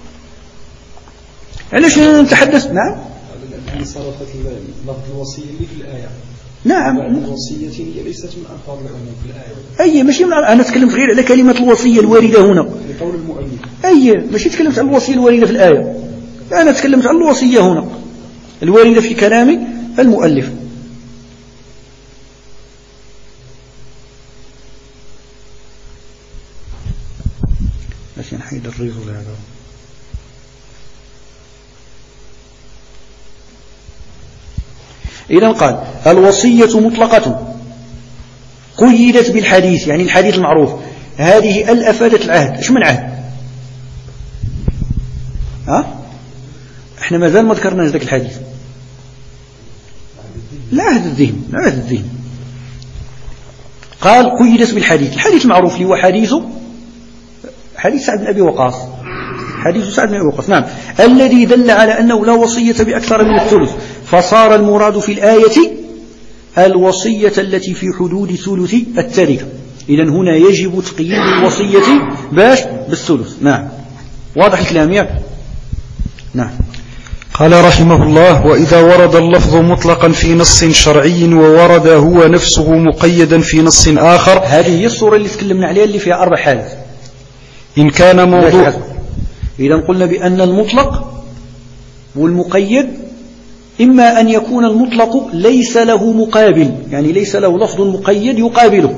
علاش نتحدث؟ نعم صرفت لفظ الوصية اللي في الآية. نعم الوصية هي ليست من ألفاظ العموم في الآية. أي ماشي أنا تكلمت غير على كلمة الوصية الواردة هنا لقول المؤلف. أي ماشي تكلمت عن الوصية الواردة في الآية، أنا تكلمت عن الوصية هنا الواردة في كلام المؤلف. بس نحيد الريز ولا هذا. إذن قال الوصية مطلقة قيدت بالحديث، يعني الحديث المعروف. هذه الأفادت العهد. إيش من عهد؟ إحنا ما زال ما ذكرنا ذاك الحديث. العهد الذهن. قال قيدت بالحديث. الحديث المعروف اللي هو حديث سعد بن أبي وقاص. حديث سعد بن أبي وقاص نعم، الذي دل على أنه لا وصية بأكثر من الثلث، فصار المراد في الآية الوصية التي في حدود ثلث التركة. إذن هنا يجب تقييد الوصية باش بالثلث. نعم واضح الكلام ياك؟ نعم. قال رحمه الله: وإذا ورد اللفظ مطلقا في نص شرعي وورد هو نفسه مقيدا في نص آخر. هذه هي الصورة اللي تكلمنا عليها اللي فيها 4 حالات. إن كان موضوع، إذا قلنا بأن المطلق والمقيد إما أن يكون المطلق ليس له مقابل، يعني ليس له لفظ مقيد يقابله،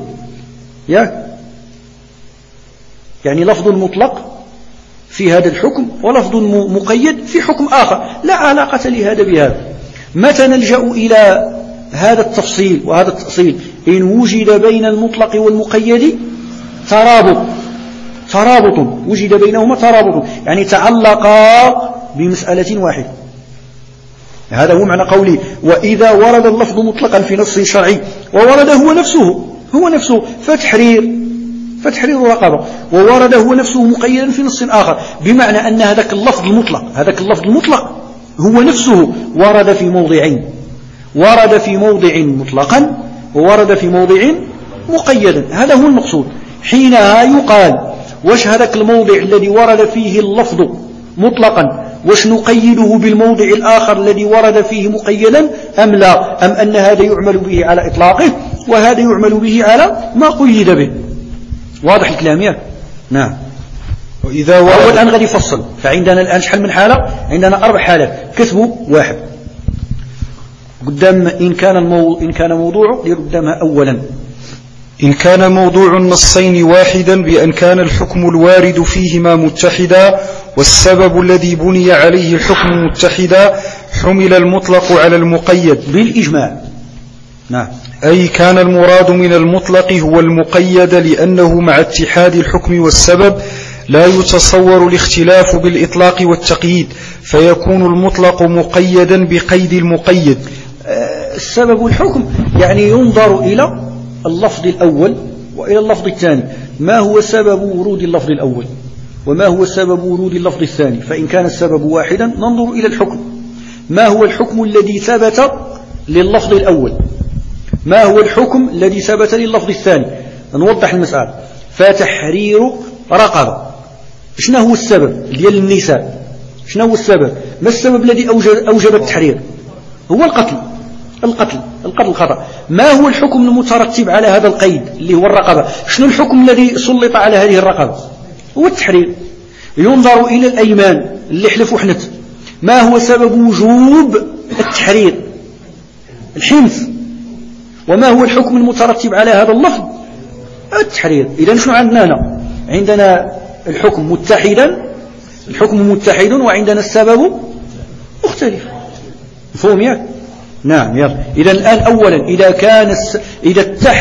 يعني لفظ مطلق في هذا الحكم ولفظ مقيد في حكم آخر لا علاقة لهذا بهذا. متى نلجأ إلى هذا التفصيل وهذا التأصيل؟ إن وجد بين المطلق والمقيد ترابط وجد بينهما ترابط، يعني تعلقا بمسألة واحدة. هذا هو معنى قولي وإذا ورد اللفظ مطلقا في نص شرعي وورد هو نفسه فتحرير رقبة، وورد هو نفسه مقيدا في نص آخر، بمعنى أن هذاك اللفظ المطلق هو نفسه ورد في موضعين، ورد في موضع مطلقا وورد في موضع مقيدا. هذا هو المقصود. حينها يقال واش هذاك الموضع الذي ورد فيه اللفظ مطلقا واش نقيده بالموضع الآخر الذي ورد فيه مقيدا أم لا، أم أن هذا يعمل به على إطلاقه وهذا يعمل به على ما قيد به. واضح الكلام يا؟ نعم. وإذا هو الآن غادي يفصل. فعندنا الآن شحال من حالة؟ عندنا 4 حالات. كتبوا 1 قدام إن كان موضوع دير قدامها أولا. إن كان موضوع النصين واحدا بأن كان الحكم الوارد فيهما متحدا والسبب الذي بني عليه الحكم متحدا حمل المطلق على المقيد بالإجماع. نعم. أي كان المراد من المطلق هو المقيد، لأنه مع اتحاد الحكم والسبب لا يتصور الاختلاف بالإطلاق والتقييد، فيكون المطلق مقيدا بقيد المقيد. السبب الحكم يعني ينظر إلى اللفظ الأول وإلى اللفظ الثاني، ما هو سبب ورود اللفظ الأول وما هو سبب ورود اللفظ الثاني، فإن كان السبب واحدا ننظر إلى الحكم، ما هو الحكم الذي ثبت لللفظ الأول، ما هو الحكم الذي ثبت لللفظ الثاني. نوضح المسألة. فتحرير رقبة، شنو هو السبب ديال النساء؟ شنو هو السبب؟ ما السبب الذي أوجب التحرير؟ هو القتل خطأ. ما هو الحكم المترتب على هذا القيد اللي هو الرقبة؟ شنو الحكم الذي سلط على هذه الرقبة؟ هو التحرير. ينظر إلى الأيمان اللي حلف وحنت، ما هو سبب وجوب التحرير؟ الحنث. وما هو الحكم المترتب على هذا اللفظ؟ التحرير. إذن شنو عندنا هنا؟ عندنا الحكم متحد وعندنا السبب مختلف. مفهوم ياك؟ نعم. يلا. إذن الآن أولا إذا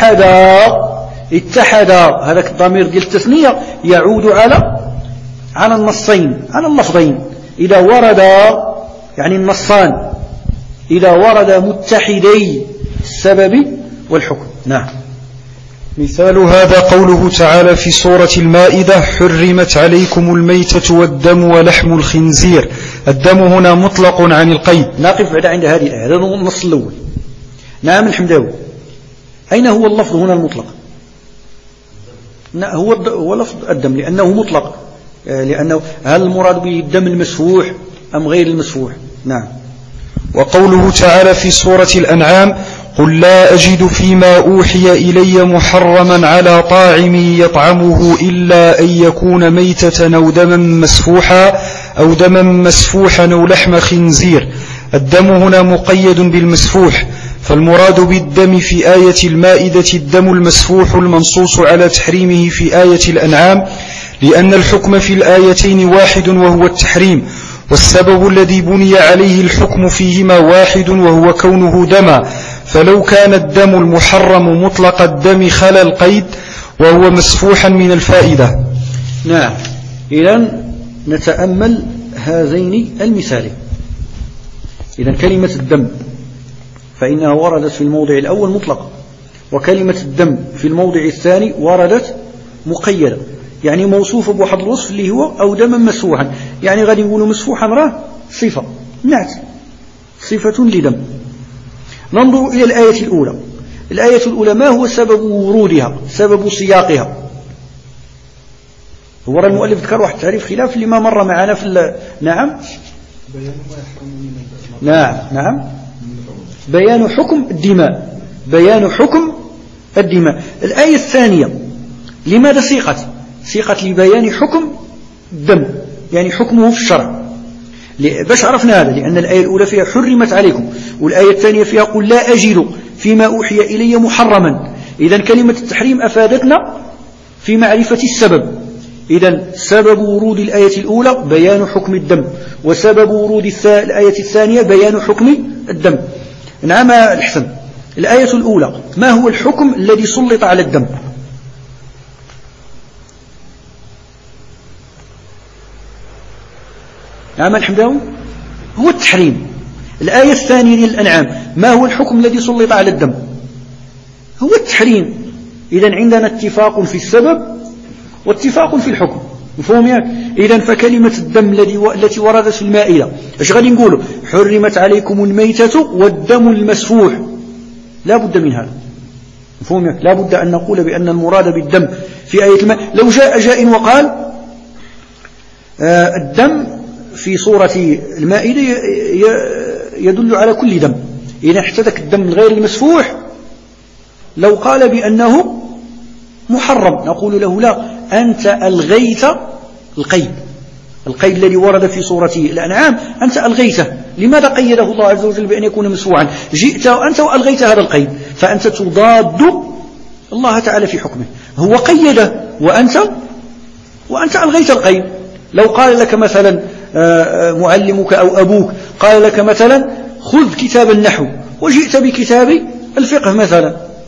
اتحد هذاك الضمير ديال التثنية يعود على النصين، على اللفظين. إذا ورد يعني النصان إذا ورد متحدي السبب والحكم. نعم. مثال هذا قوله تعالى في سورة المائدة: حرمت عليكم الميتة والدم ولحم الخنزير. الدم هنا مطلق عن القيد. نقف بعد عند هذه الآية. هذا النص الأول. نعم الحمداوي، أين هو اللفظ هنا المطلق؟ هو لفظ الدم لأنه مطلق، لأنه هل المراد به الدم المسفوح أم غير المسفوح؟ نعم. وقوله تعالى في سورة الأنعام: قل لا أجد فيما أوحي إلي محرما على طاعم يطعمه إلا أن يكون ميتة أو دما مسفوحا أو لحم خنزير. الدم هنا مقيد بالمسفوح، فالمراد بالدم في آية المائدة الدم المسفوح المنصوص على تحريمه في آية الأنعام، لأن الحكم في الآيتين واحد وهو التحريم، والسبب الذي بني عليه الحكم فيهما واحد وهو كونه دما، فلو كان الدم المحرم مطلق الدم خلا القيد وهو مسفوحا من الفائدة. نعم. إذن نتأمل هذين المثالين. إذن كلمة الدم فإنها وردت في الموضع الأول مطلقة، وكلمة الدم في الموضع الثاني وردت مقيدة، يعني موصوفة بواحد الوصف اللي هو أو دما مسفوحا، يعني غادي نقولوا مسفوحا راه صفة نعت، صفة لدم. ننظر إلى الآية الأولى. الآية الأولى ما هو سبب ورودها، سبب سياقها؟ هو المؤلف ذكر واحد تعريف خلاف اللي ما مر معنا في نعم بيان حكم الدماء، بيان حكم الدماء. الآية الثانية لماذا سيقت لبيان حكم الدم، يعني حكمه في الشرع. باش عرفنا هذا؟ لأن الآية الأولى فيها حرمت عليكم، والآية الثانية فيها قل لا أجد فيما أوحي إلي محرما. إذن كلمة التحريم أفادتنا في معرفة السبب. إذن سبب ورود الآية الأولى بيان حكم الدم، وسبب ورود الآية الثانية بيان حكم الدم. نعم الحسن. الآية الأولى ما هو الحكم الذي سلط على الدم؟ نعم الحمداوي، هو التحريم. الآية الثانية للأنعام ما هو الحكم الذي سلط على الدم؟ هو التحريم. إذن عندنا اتفاق في السبب واتفاق في الحكم. مفهوم ياك؟ إذن فكلمة الدم التي وردت في المائدة ايش غادي نقولوا؟ حرمت عليكم الميتة والدم المسفوح، لا بد من هذا. مفهوم ياك؟ لا بد أن نقول بأن المراد بالدم في آية الماء. لو جاء جائن وقال الدم في سورة المائدة يدل على كل دم، إذا احتدك الدم غير المسفوح لو قال بأنه محرم نقول له لا، أنت ألغيت القيد الذي ورد في سورة الأنعام، أنت ألغيته. لماذا قيده الله عز وجل بأن يكون مسفوعا؟ جئت أنت وألغيت هذا القيد، فأنت تضاد الله تعالى في حكمه. هو قيده وأنت ألغيت القيد. لو قال لك مثلا معلمك أو أبوك قال لك مثلا خذ كتاب النحو وجئت بكتاب الفقه مثلا،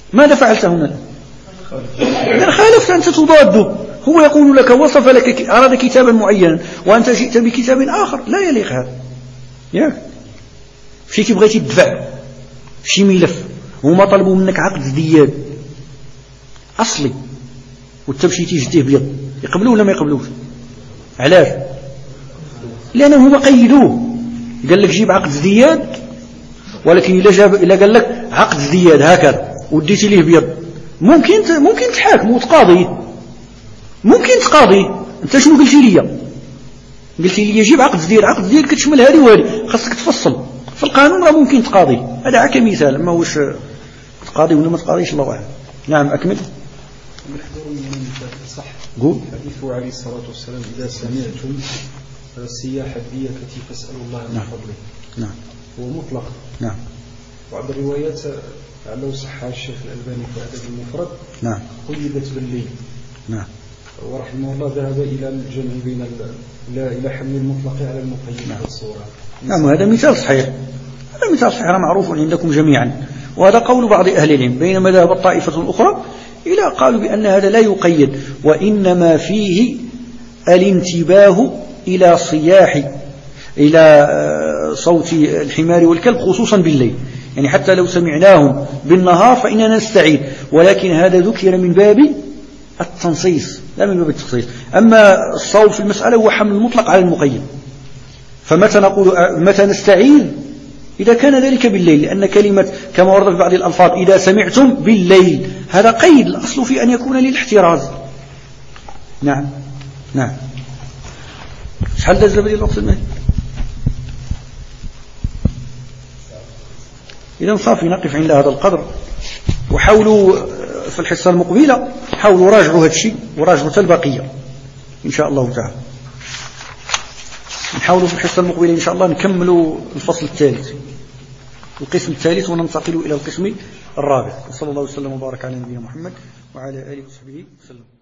ماذا فعلت هنا؟ إذا خالفت أنت تضاده. هو يقول لك وصف لك أراد كتابا معينا وأنت جئت بكتاب آخر لا يليق هذا. ياك مشيتي بغيتي تدفع شي ملف هما طلبوا منك عقد ازدياد أصلي وتمشيتي جديه بيض، يقبلوه ولا ما يقبلوش؟ علاش؟ لأنه هما قيدوه، قال لك جيب عقد ازدياد، ولكن إلا قال لك عقد ازدياد هكذا وديتي ليه بيض ممكن تحاكم وتقاضي، ممكن تقاضي. انت شنو قلتي لي؟ قلتي لي جيب عقد ازدياد، عقد ازدياد كتشمل هذه وهذه، خاصك تفصل في القانون راه ممكن تقاضي. هذا كمثال، ما واش تقاضي ولا ما تقاضيش الله اعلم. نعم اكمل. صح. قول. حديثه عليه الصلاة والسلام إذا سمعتم السياح الدية التي فاسألوا الله من فضله. نعم. هو مطلق. نعم. بعض الروايات لو صح الشيخ الألباني في الأدب المفرد. نعم. قيدت بالليل. نعم. ورحمه الله ذهب إلى الجمع بين إلى حمل المطلق على المقيد في الصورة. نعم هذا مثال صحيح، هذا مثال صحيح معروف عندكم جميعا، وهذا قول بعض أهل العلم، بينما ذهبت طائفة أخرى إلى قالوا بأن هذا لا يقيد، وإنما فيه الانتباه إلى صياح إلى صوت الحمار والكلب خصوصا بالليل، يعني حتى لو سمعناهم بالنهار فإننا نستعيد، ولكن هذا ذكر من باب التنصيص لا من باب التخصيص. أما الصواب في المسألة هو حمل المطلق على المقيد. فمتى نقول متى نستعيد؟ إذا كان ذلك بالليل، لأن كلمة كما ورد في بعض الألفاظ إذا سمعتم بالليل هذا قيد، الأصل في أن يكون للاحتراز. نعم نعم. شحال داز لي الوقت المهدي؟ إذا صافي نقف عند هذا القدر، وحاولوا في الحصة المقبلة حاولوا راجعوا هذا الشيء وراجعوا البقية إن شاء الله تعالى. نحاولوا في الحصة المقبلة إن شاء الله نكملوا الفصل الثالث، القسم الثالث، وننتقل إلى القسم الرابع. صلى الله وسلم وبارك على نبينا محمد وعلى آله وصحبه وسلم.